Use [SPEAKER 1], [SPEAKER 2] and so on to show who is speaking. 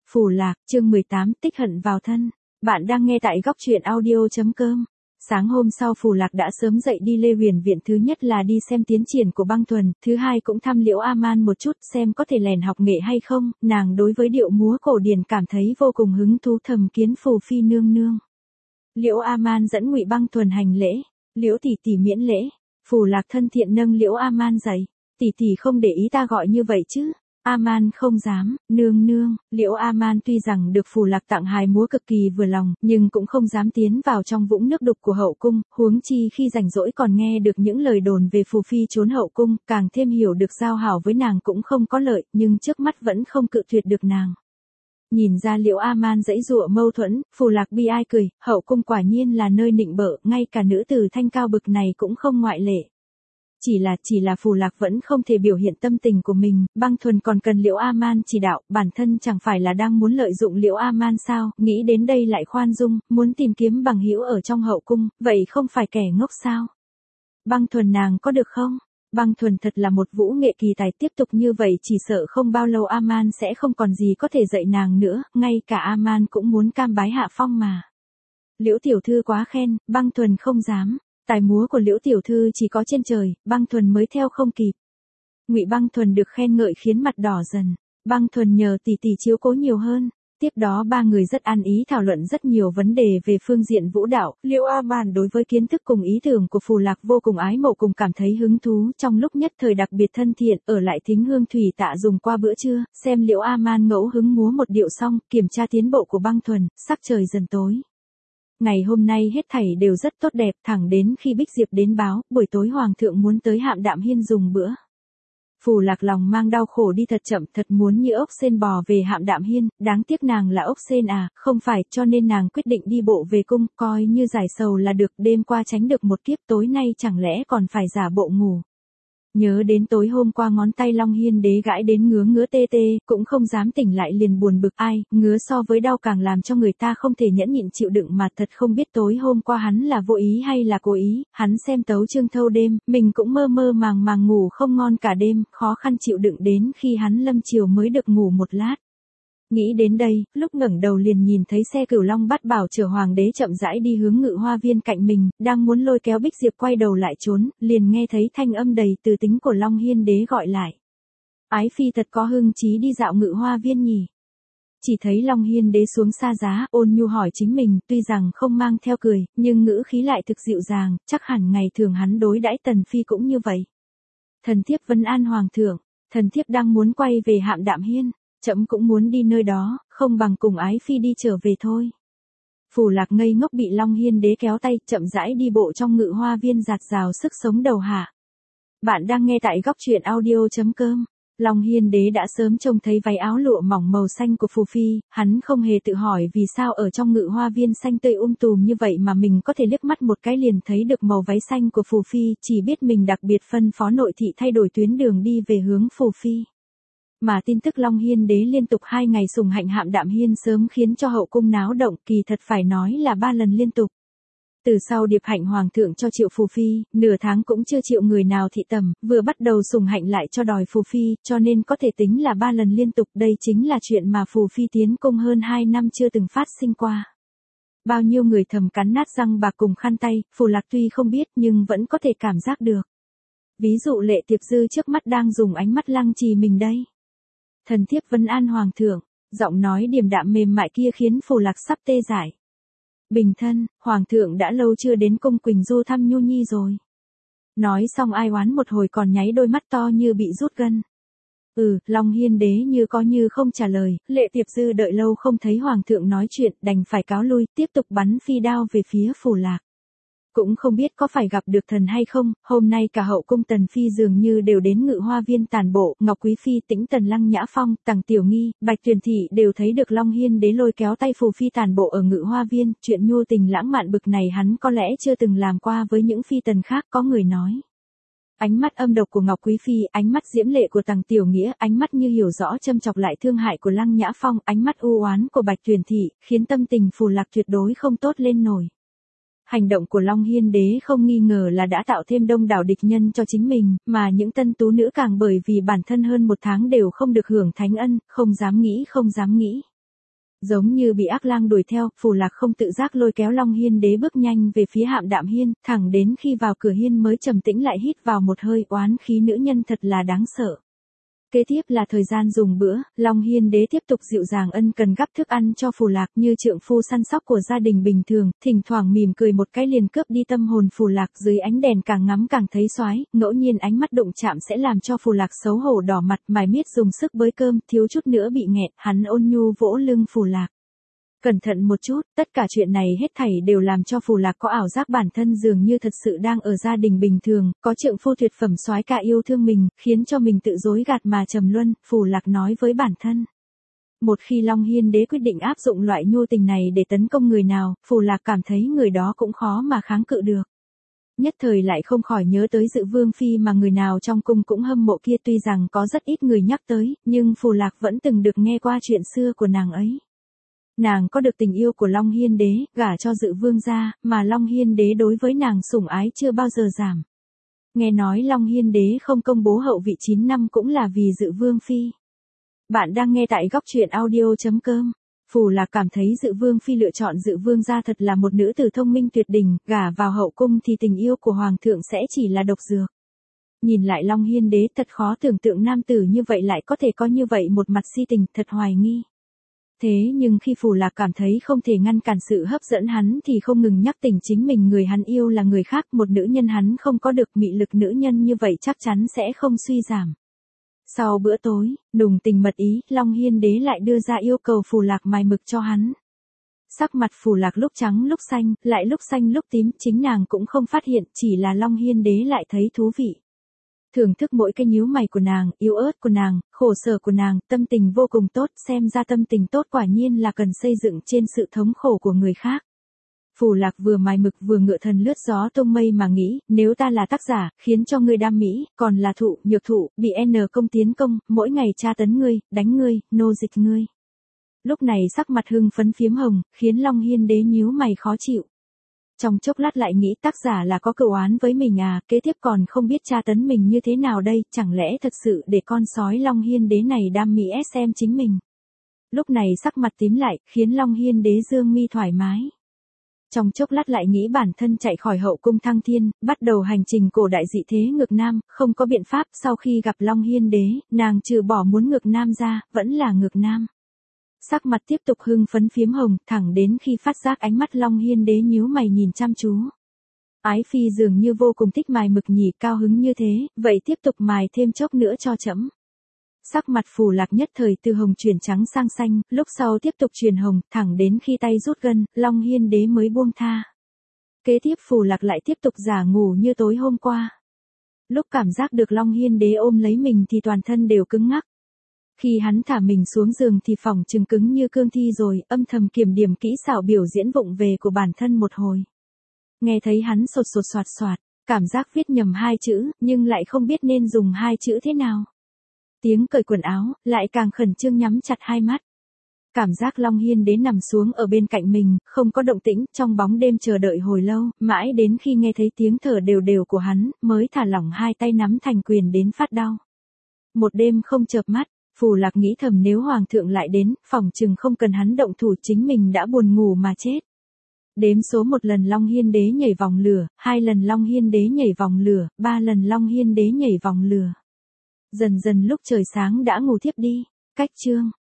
[SPEAKER 1] Phù Lạc, chương 18, tích hận vào thân. Bạn đang nghe tại góc truyện audio.com. Sáng hôm sau Phù Lạc đã sớm dậy đi Lê Huyền Viện, thứ nhất là đi xem tiến triển của Băng Thuần, thứ hai cũng thăm Liễu A Man một chút xem có thể lèn học nghệ hay không, nàng đối với điệu múa cổ điển cảm thấy vô cùng hứng thú, thầm kiến Phù Phi nương nương. Liễu A Man dẫn Ngụy Băng Thuần hành lễ, Liễu tỷ tỷ miễn lễ. Phù Lạc thân thiện nâng Liễu A Man dậy, tỷ tỷ không để ý ta gọi như vậy chứ? A Man không dám, nương nương. Liễu A Man tuy rằng được Phù Lạc tặng hài múa cực kỳ vừa lòng, nhưng cũng không dám tiến vào trong vũng nước đục của hậu cung, huống chi khi rảnh rỗi còn nghe được những lời đồn về Phù Phi trốn hậu cung, càng thêm hiểu được giao hảo với nàng cũng không có lợi, nhưng trước mắt vẫn không cự tuyệt được nàng. Nhìn ra Liễu A Man giãy giụa mâu thuẫn, Phù Lạc bi ai cười, hậu cung quả nhiên là nơi nịnh bợ, ngay cả nữ tử thanh cao bực này cũng không ngoại lệ. Chỉ là Phù Lạc vẫn không thể biểu hiện tâm tình của mình, Băng Thuần còn cần Liễu A Man chỉ đạo, bản thân chẳng phải là đang muốn lợi dụng Liễu A Man sao, nghĩ đến đây lại khoan dung, muốn tìm kiếm bằng hữu ở trong hậu cung, vậy không phải kẻ ngốc sao? Băng Thuần nàng có được không? Băng Thuần thật là một vũ nghệ kỳ tài, tiếp tục như vậy chỉ sợ không bao lâu A Man sẽ không còn gì có thể dạy nàng nữa, ngay cả A Man cũng muốn cam bái hạ phong mà. Liễu tiểu thư quá khen, Băng Thuần không dám. Tài múa của Liễu tiểu thư chỉ có trên trời, Băng Thuần mới theo không kịp. Ngụy Băng Thuần được khen ngợi khiến mặt đỏ dần, Băng Thuần nhờ tỷ tỷ chiếu cố nhiều hơn. Tiếp đó ba người rất ăn ý thảo luận rất nhiều vấn đề về phương diện vũ đạo, Liễu A Man đối với kiến thức cùng ý tưởng của Phù Lạc vô cùng ái mộ, cùng cảm thấy hứng thú, trong lúc nhất thời đặc biệt thân thiện, ở lại thính hương thủy tạ dùng qua bữa trưa, xem Liễu A Man ngẫu hứng múa một điệu xong, kiểm tra tiến bộ của Băng Thuần, sắc trời dần tối. Ngày hôm nay hết thảy đều rất tốt đẹp, thẳng đến khi Bích Diệp đến báo, buổi tối Hoàng thượng muốn tới Hạm Đạm Hiên dùng bữa. Phù Lạc lòng mang đau khổ đi thật chậm, thật muốn như ốc sên bò về Hạm Đạm Hiên, đáng tiếc nàng là ốc sên à, không phải, cho nên nàng quyết định đi bộ về cung, coi như giải sầu là được, đêm qua tránh được một kiếp, tối nay chẳng lẽ còn phải giả bộ ngủ. Nhớ đến tối hôm qua ngón tay Long Hiên đế gãi đến ngứa ngứa tê tê, cũng không dám tỉnh lại liền buồn bực, ai, ngứa so với đau càng làm cho người ta không thể nhẫn nhịn chịu đựng, mà thật không biết tối hôm qua hắn là vô ý hay là cố ý, hắn xem tấu chương thâu đêm, mình cũng mơ mơ màng màng ngủ không ngon cả đêm, khó khăn chịu đựng đến khi hắn lâm chiều mới được ngủ một lát. Nghĩ đến đây, lúc ngẩng đầu liền nhìn thấy xe Cửu Long Bát Bảo chở hoàng đế chậm rãi đi hướng Ngự Hoa Viên cạnh mình, đang muốn lôi kéo Bích Diệp quay đầu lại trốn, liền nghe thấy thanh âm đầy từ tính của Long Hiên đế gọi lại. Ái phi thật có hưng chí đi dạo Ngự Hoa Viên nhỉ? Chỉ thấy Long Hiên đế xuống xa giá, ôn nhu hỏi chính mình, tuy rằng không mang theo cười, nhưng ngữ khí lại thực dịu dàng, chắc hẳn ngày thường hắn đối đãi tần phi cũng như vậy. Thần thiếp vấn an hoàng thượng, thần thiếp đang muốn quay về Hạm Đạm Hiên. Trẫm cũng muốn đi nơi đó, không bằng cùng ái phi đi trở về thôi. Phù Lạc ngây ngốc bị Long Hiên đế kéo tay, chậm rãi đi bộ trong Ngự Hoa Viên dạt dào sức sống đầu hạ. Bạn đang nghe tại góc truyện audio.com. Long Hiên đế đã sớm trông thấy váy áo lụa mỏng màu xanh của Phù Phi, hắn không hề tự hỏi vì sao ở trong Ngự Hoa Viên xanh tươi tùm như vậy mà mình có thể liếc mắt một cái liền thấy được màu váy xanh của Phù Phi, chỉ biết mình đặc biệt phân phó nội thị thay đổi tuyến đường đi về hướng Phù Phi. Mà tin tức Long Hiên đế liên tục 2 ngày sùng hạnh Hạm Đạm Hiên sớm khiến cho hậu cung náo động, kỳ thật phải nói là 3 lần liên tục. Từ sau điệp hạnh hoàng thượng cho triệu Phù Phi, nửa tháng cũng chưa chịu người nào thị tầm, vừa bắt đầu sùng hạnh lại cho đòi Phù Phi, cho nên có thể tính là 3 lần liên tục, đây chính là chuyện mà Phù Phi tiến cung hơn 2 năm chưa từng phát sinh qua. Bao nhiêu người thầm cắn nát răng bạc cùng khăn tay, Phù Lạc tuy không biết nhưng vẫn có thể cảm giác được. Ví dụ Lệ Tiệp Dư trước mắt đang dùng ánh mắt lăng trì mình đây. Thần thiếp vấn an hoàng thượng, giọng nói điềm đạm mềm mại kia khiến Phù Lạc sắp tê dại. Bình thân, hoàng thượng đã lâu chưa đến cung Quỳnh Du thăm Nhu Nhi rồi. Nói xong ai oán một hồi còn nháy đôi mắt to như bị rút gân. Long Hiên đế như có như không trả lời, Lệ Tiệp Dư đợi lâu không thấy hoàng thượng nói chuyện, đành phải cáo lui, tiếp tục bắn phi đao về phía Phù Lạc. Cũng không biết có phải gặp được thần hay không, hôm nay cả hậu cung Tần Phi dường như đều đến Ngự Hoa Viên tàn bộ, Ngọc Quý Phi, Tĩnh Tần, Lăng Nhã Phong, Tằng Tiểu Nghi, Bạch Tuyền Thị đều thấy được Long Hiên đế lôi kéo tay Phù Phi tàn bộ ở Ngự Hoa Viên, chuyện nhu tình lãng mạn bực này hắn có lẽ chưa từng làm qua với những phi tần khác, có người nói. Ánh mắt âm độc của Ngọc Quý Phi, ánh mắt diễm lệ của Tằng Tiểu Nghĩa, ánh mắt như hiểu rõ châm chọc lại thương hại của Lăng Nhã Phong, ánh mắt u oán của Bạch Tuyền Thị, khiến tâm tình Phù Lạc tuyệt đối không tốt lên nổi. Hành động của Long Hiên đế không nghi ngờ là đã tạo thêm đông đảo địch nhân cho chính mình, mà những tân tú nữ càng bởi vì bản thân hơn 1 tháng đều không được hưởng thánh ân, không dám nghĩ. Giống như bị ác lang đuổi theo, Phù Lạc không tự giác lôi kéo Long Hiên Đế bước nhanh về phía Hạm Đạm Hiên, thẳng đến khi vào cửa hiên mới trầm tĩnh lại hít vào một hơi, oán khí nữ nhân thật là đáng sợ. Kế tiếp là thời gian dùng bữa, Long Hiên Đế tiếp tục dịu dàng ân cần gắp thức ăn cho Phù Lạc như trượng phu săn sóc của gia đình bình thường, thỉnh thoảng mỉm cười một cái liền cướp đi tâm hồn Phù Lạc, dưới ánh đèn càng ngắm càng thấy soái, ngẫu nhiên ánh mắt đụng chạm sẽ làm cho Phù Lạc xấu hổ đỏ mặt, mải miết dùng sức bới cơm, thiếu chút nữa bị nghẹt, hắn ôn nhu vỗ lưng Phù Lạc. Cẩn thận một chút, tất cả chuyện này hết thảy đều làm cho Phù Lạc có ảo giác bản thân dường như thật sự đang ở gia đình bình thường, có trượng phu tuyệt phẩm soái ca yêu thương mình, khiến cho mình tự dối gạt mà trầm luân, Phù Lạc nói với bản thân. Một khi Long Hiên Đế quyết định áp dụng loại nhu tình này để tấn công người nào, Phù Lạc cảm thấy người đó cũng khó mà kháng cự được. Nhất thời lại không khỏi nhớ tới Dự Vương Phi mà người nào trong cung cũng hâm mộ kia, tuy rằng có rất ít người nhắc tới, nhưng Phù Lạc vẫn từng được nghe qua chuyện xưa của nàng ấy. Nàng có được tình yêu của Long Hiên Đế, gả cho Dự Vương gia, mà Long Hiên Đế đối với nàng sủng ái chưa bao giờ giảm. Nghe nói Long Hiên Đế không công bố hậu vị 9 năm cũng là vì Dự Vương Phi. Bạn đang nghe tại góc truyện audio.com. Phù Lạc cảm thấy Dự Vương Phi lựa chọn Dự Vương gia thật là một nữ tử thông minh tuyệt đỉnh, gả vào hậu cung thì tình yêu của Hoàng thượng sẽ chỉ là độc dược. Nhìn lại Long Hiên Đế thật khó tưởng tượng nam tử như vậy lại có thể có như vậy một mặt si tình, thật hoài nghi. Thế nhưng khi Phù Lạc cảm thấy không thể ngăn cản sự hấp dẫn hắn thì không ngừng nhắc tỉnh chính mình người hắn yêu là người khác, một nữ nhân hắn không có được, mị lực nữ nhân như vậy chắc chắn sẽ không suy giảm. Sau bữa tối, nùng tình mật ý, Long Hiên Đế lại đưa ra yêu cầu Phù Lạc mài mực cho hắn. Sắc mặt Phù Lạc lúc trắng lúc xanh lúc tím, chính nàng cũng không phát hiện, chỉ là Long Hiên Đế lại thấy thú vị. Thưởng thức mỗi cái nhíu mày của nàng, yếu ớt của nàng, khổ sở của nàng, tâm tình vô cùng tốt, xem ra tâm tình tốt quả nhiên là cần xây dựng trên sự thống khổ của người khác. Phù Lạc vừa mài mực vừa ngựa thần lướt gió tung mây mà nghĩ, nếu ta là tác giả, khiến cho ngươi đam mỹ, còn là thụ, nhược thụ, bị N công tiến công, mỗi ngày tra tấn ngươi, đánh ngươi, nô dịch ngươi. Lúc này sắc mặt hưng phấn phiếm hồng, khiến Long Hiên Đế nhíu mày khó chịu. Trong chốc lát lại nghĩ tác giả là có cựu oán với mình à, kế tiếp còn không biết tra tấn mình như thế nào đây, chẳng lẽ thật sự để con sói Long Hiên Đế này đam mỹ xem chính mình. Lúc này sắc mặt tím lại, khiến Long Hiên Đế dương mi thoải mái. Trong chốc lát lại nghĩ bản thân chạy khỏi hậu cung thăng thiên, bắt đầu hành trình cổ đại dị thế ngược nam, không có biện pháp, sau khi gặp Long Hiên Đế, nàng trừ bỏ muốn ngược nam ra, vẫn là ngược nam. Sắc mặt tiếp tục hưng phấn phiếm hồng, thẳng đến khi phát giác ánh mắt Long Hiên Đế nhíu mày nhìn chăm chú. Ái Phi dường như vô cùng thích mài mực nhỉ, cao hứng như thế, vậy tiếp tục mài thêm chốc nữa cho trẫm. Sắc mặt Phù Lạc nhất thời từ hồng chuyển trắng sang xanh, lúc sau tiếp tục chuyển hồng, thẳng đến khi tay rút gân, Long Hiên Đế mới buông tha. Kế tiếp Phù Lạc lại tiếp tục giả ngủ như tối hôm qua. Lúc cảm giác được Long Hiên Đế ôm lấy mình thì toàn thân đều cứng ngắc. Khi hắn thả mình xuống giường thì phỏng chừng cứng như cương thi rồi, âm thầm kiểm điểm kỹ xảo biểu diễn vụng về của bản thân một hồi. Nghe thấy hắn sột sột soạt soạt, cảm giác viết nhầm hai chữ, nhưng lại không biết nên dùng hai chữ thế nào. Tiếng cởi quần áo, lại càng khẩn trương nhắm chặt hai mắt. Cảm giác Long Hiên Đế nằm xuống ở bên cạnh mình, không có động tĩnh, trong bóng đêm chờ đợi hồi lâu, mãi đến khi nghe thấy tiếng thở đều đều của hắn, mới thả lỏng hai tay nắm thành quyền đến phát đau. Một đêm không chợp mắt, Phù Lạc nghĩ thầm nếu Hoàng thượng lại đến, phỏng chừng không cần hắn động thủ chính mình đã buồn ngủ mà chết. Đếm số 1 lần Long Hiên Đế nhảy vòng lửa, 2 lần Long Hiên Đế nhảy vòng lửa, 3 lần Long Hiên Đế nhảy vòng lửa. Dần dần lúc trời sáng đã ngủ thiếp đi. Cách chương